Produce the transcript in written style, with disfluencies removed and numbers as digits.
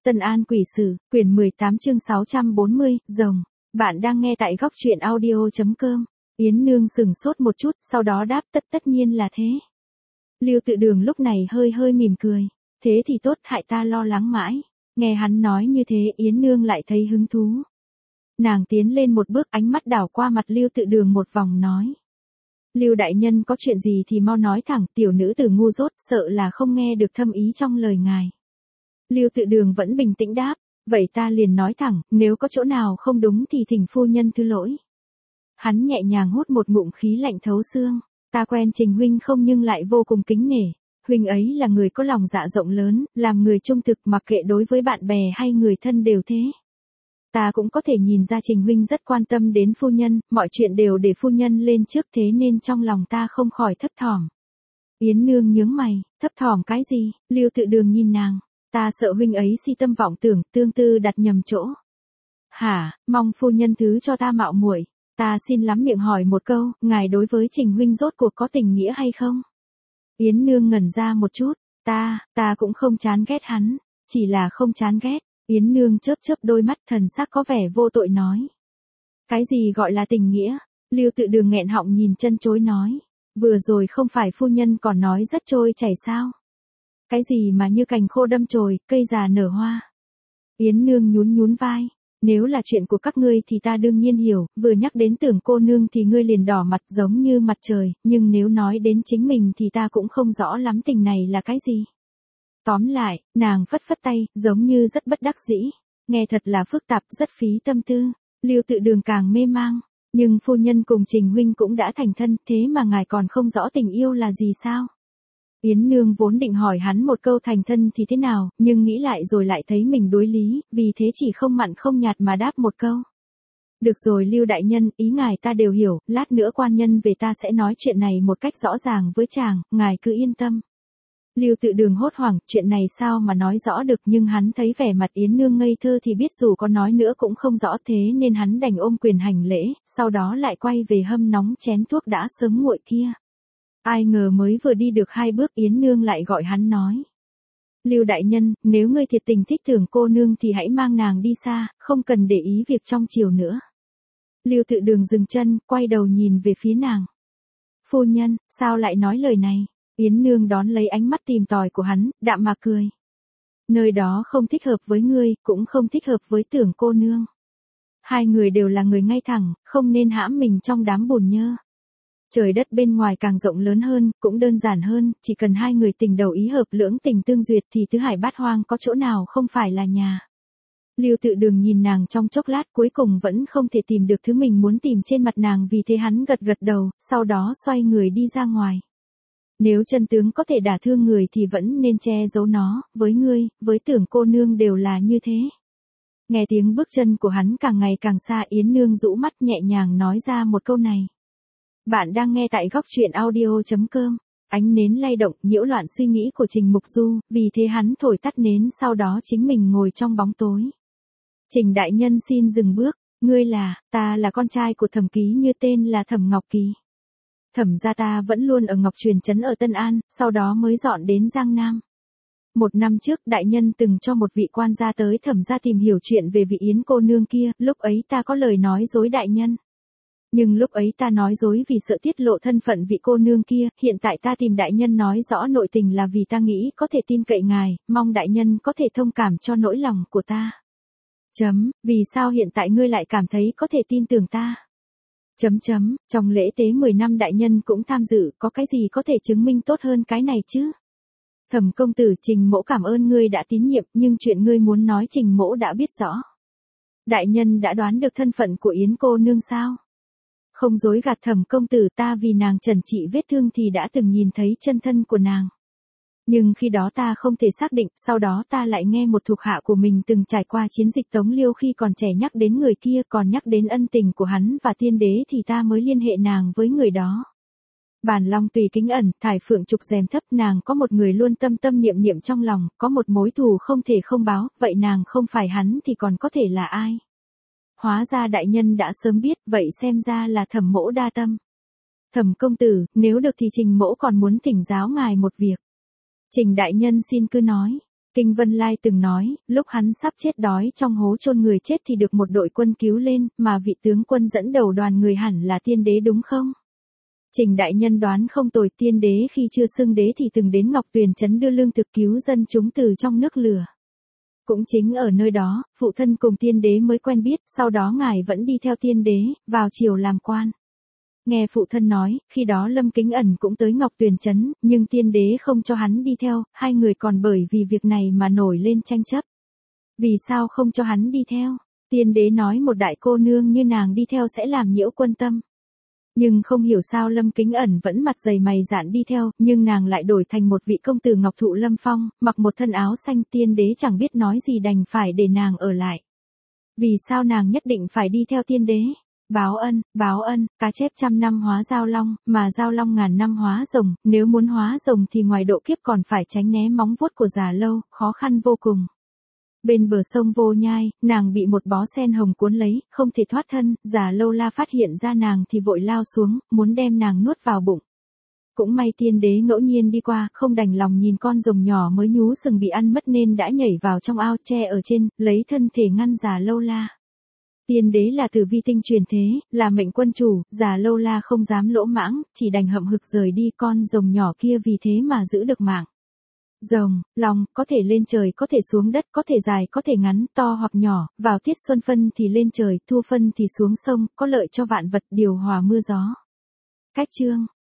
Tân An Quỷ Sử, quyển 18 chương 640, rồng. Bạn đang nghe tại góc truyện audio.com. Yến Nương sừng sốt một chút, sau đó đáp tất nhiên là thế. Lưu Tự Đường lúc này hơi mỉm cười. Thế thì tốt, hại ta lo lắng mãi. Nghe hắn nói như thế, Yến Nương lại thấy hứng thú. Nàng tiến lên một bước, ánh mắt đảo qua mặt Lưu Tự Đường một vòng nói. Lưu đại nhân có chuyện gì thì mau nói thẳng, tiểu nữ tử ngu dốt, sợ là không nghe được thâm ý trong lời ngài. Lưu Tự Đường vẫn bình tĩnh đáp, vậy ta liền nói thẳng, nếu có chỗ nào không đúng thì thỉnh phu nhân thứ lỗi. Hắn nhẹ nhàng hút một ngụm khí lạnh thấu xương, ta quen Trình huynh không nhưng lại vô cùng kính nể, huynh ấy là người có lòng dạ rộng lớn, làm người trung thực mặc kệ đối với bạn bè hay người thân đều thế. Ta cũng có thể nhìn ra Trình huynh rất quan tâm đến phu nhân, mọi chuyện đều để phu nhân lên trước thế nên trong lòng ta không khỏi thấp thỏm. Yến Nương nhướng mày, thấp thỏm cái gì? Lưu Tự Đường nhìn nàng, ta sợ huynh ấy si tâm vọng tưởng, tương tư đặt nhầm chỗ. Hả, mong phu nhân thứ cho ta mạo muội, ta xin lắm miệng hỏi một câu, ngài đối với Trình huynh rốt cuộc có tình nghĩa hay không? Yến Nương ngẩn ra một chút, ta cũng không chán ghét hắn, chỉ là không chán ghét. Yến Nương chớp đôi mắt, thần sắc có vẻ vô tội nói. Cái gì gọi là tình nghĩa? Lưu Tự Đường nghẹn họng nhìn chân chối nói. Vừa rồi không phải phu nhân còn nói rất trôi chảy sao? Cái gì mà như cành khô đâm chồi, cây già nở hoa? Yến Nương nhún vai. Nếu là chuyện của các ngươi thì ta đương nhiên hiểu, vừa nhắc đến Tưởng cô nương thì ngươi liền đỏ mặt giống như mặt trời, nhưng nếu nói đến chính mình thì ta cũng không rõ lắm tình này là cái gì. Tóm lại, nàng phất tay, giống như rất bất đắc dĩ. Nghe thật là phức tạp, rất phí tâm tư. Lưu Tự Đường càng mê mang. Nhưng phu nhân cùng Trình huynh cũng đã thành thân, thế mà ngài còn không rõ tình yêu là gì sao? Yến Nương vốn định hỏi hắn một câu thành thân thì thế nào, nhưng nghĩ lại rồi lại thấy mình đối lý, vì thế chỉ không mặn không nhạt mà đáp một câu. Được rồi Lưu đại nhân, ý ngài ta đều hiểu, lát nữa quan nhân về ta sẽ nói chuyện này một cách rõ ràng với chàng, ngài cứ yên tâm. Lưu Tự Đường hốt hoảng, chuyện này sao mà nói rõ được, nhưng hắn thấy vẻ mặt Yến Nương ngây thơ thì biết dù có nói nữa cũng không rõ, thế nên hắn đành ôm quyền hành lễ, sau đó lại quay về hâm nóng chén thuốc đã sớm nguội kia. Ai ngờ mới vừa đi được 2 bước Yến Nương lại gọi hắn nói. Lưu đại nhân, nếu ngươi thiệt tình thích Tưởng cô nương thì hãy mang nàng đi xa, không cần để ý việc trong triều nữa. Lưu Tự Đường dừng chân, quay đầu nhìn về phía nàng. Phu nhân, sao lại nói lời này? Yến Nương đón lấy ánh mắt tìm tòi của hắn, đạm mà cười. Nơi đó không thích hợp với ngươi, cũng không thích hợp với Tưởng cô nương. Hai người đều là người ngay thẳng, không nên hãm mình trong đám bùn nhơ. Trời đất bên ngoài càng rộng lớn hơn, cũng đơn giản hơn, chỉ cần hai người tình đầu ý hợp lưỡng tình tương duyệt thì tứ hải bát hoang có chỗ nào không phải là nhà. Lưu Tự Đường nhìn nàng trong chốc lát cuối cùng vẫn không thể tìm được thứ mình muốn tìm trên mặt nàng, vì thế hắn gật đầu, sau đó xoay người đi ra ngoài. Nếu chân tướng có thể đả thương người thì vẫn nên che giấu nó, với ngươi, với Tưởng cô nương đều là như thế. Nghe tiếng bước chân của hắn càng ngày càng xa, Yến Nương rũ mắt nhẹ nhàng nói ra một câu này. Bạn đang nghe tại góc truyện audio.com. Ánh nến lay động, nhiễu loạn suy nghĩ của Trình Mục Du, vì thế hắn thổi tắt nến, sau đó chính mình ngồi trong bóng tối. Trình đại nhân xin dừng bước, ngươi là, ta là con trai của Thẩm Ký Như, tên là Thẩm Ngọc Kỳ. Thẩm gia ta vẫn luôn ở Ngọc Truyền trấn ở Tân An, sau đó mới dọn đến Giang Nam. 1 năm trước đại nhân từng cho một vị quan gia tới Thẩm gia tìm hiểu chuyện về vị Yến cô nương kia, lúc ấy ta có lời nói dối đại nhân. Nhưng lúc ấy ta nói dối vì sợ tiết lộ thân phận vị cô nương kia, hiện tại ta tìm đại nhân nói rõ nội tình là vì ta nghĩ có thể tin cậy ngài, mong đại nhân có thể thông cảm cho nỗi lòng của ta. Vì sao hiện tại ngươi lại cảm thấy có thể tin tưởng ta? Trong lễ tế 10 năm đại nhân cũng tham dự, có cái gì có thể chứng minh tốt hơn cái này chứ? Thẩm công tử, Trình mỗ cảm ơn ngươi đã tín nhiệm, nhưng chuyện ngươi muốn nói Trình mỗ đã biết rõ. Đại nhân đã đoán được thân phận của Yến cô nương sao? Không dối gạt Thẩm công tử, ta vì nàng trần trị vết thương thì đã từng nhìn thấy chân thân của nàng. Nhưng khi đó ta không thể xác định, sau đó ta lại nghe một thuộc hạ của mình từng trải qua chiến dịch Tống Liêu khi còn trẻ nhắc đến người kia, còn nhắc đến ân tình của hắn và tiên đế thì ta mới liên hệ nàng với người đó. Bản long tùy kính ẩn, thải phượng trục rèm thấp, nàng có một người luôn tâm niệm trong lòng, có một mối thù không thể không báo, vậy nàng không phải hắn thì còn có thể là ai? Hóa ra đại nhân đã sớm biết, vậy xem ra là Thẩm mỗ đa tâm. Thẩm công tử, nếu được thì Trình mỗ còn muốn thỉnh giáo ngài một việc. Trình đại nhân xin cứ nói. Kinh Vân Lai từng nói, lúc hắn sắp chết đói trong hố chôn người chết thì được một đội quân cứu lên, mà vị tướng quân dẫn đầu đoàn người hẳn là tiên đế đúng không? Trình đại nhân đoán không tồi, tiên đế khi chưa xưng đế thì từng đến Ngọc Tuyền trấn đưa lương thực cứu dân chúng từ trong nước lửa. Cũng chính ở nơi đó, phụ thân cùng tiên đế mới quen biết, sau đó ngài vẫn đi theo tiên đế, vào triều làm quan. Nghe phụ thân nói, khi đó Lâm Kính Ẩn cũng tới Ngọc Tuyền trấn, nhưng tiên đế không cho hắn đi theo, hai người còn bởi vì việc này mà nổi lên tranh chấp. Vì sao không cho hắn đi theo? Tiên đế nói một đại cô nương như nàng đi theo sẽ làm nhiễu quân tâm. Nhưng không hiểu sao Lâm Kính Ẩn vẫn mặt dày mày dạn đi theo, nhưng nàng lại đổi thành một vị công tử ngọc thụ lâm phong, mặc một thân áo xanh, tiên đế chẳng biết nói gì đành phải để nàng ở lại. Vì sao nàng nhất định phải đi theo tiên đế? Báo ân, cá chép 100 năm hóa giao long, mà giao long ngàn năm hóa rồng, nếu muốn hóa rồng thì ngoài độ kiếp còn phải tránh né móng vuốt của Già Lâu, khó khăn vô cùng. Bên bờ sông Vô Nhai, nàng bị một bó sen hồng cuốn lấy, không thể thoát thân, Già Lâu La phát hiện ra nàng thì vội lao xuống, muốn đem nàng nuốt vào bụng. Cũng may tiên đế ngẫu nhiên đi qua, không đành lòng nhìn con rồng nhỏ mới nhú sừng bị ăn mất nên đã nhảy vào trong ao tre ở trên, lấy thân thể ngăn Già Lâu La. Tiên đế là Tử Vi tinh truyền thế, là mệnh quân chủ, Già Lâu La không dám lỗ mãng, chỉ đành hậm hực rời đi, con rồng nhỏ kia vì thế mà giữ được mạng. Rồng, long, có thể lên trời, có thể xuống đất, có thể dài, có thể ngắn, to hoặc nhỏ, vào tiết xuân phân thì lên trời, thu phân thì xuống sông, có lợi cho vạn vật, điều hòa mưa gió. Cách chương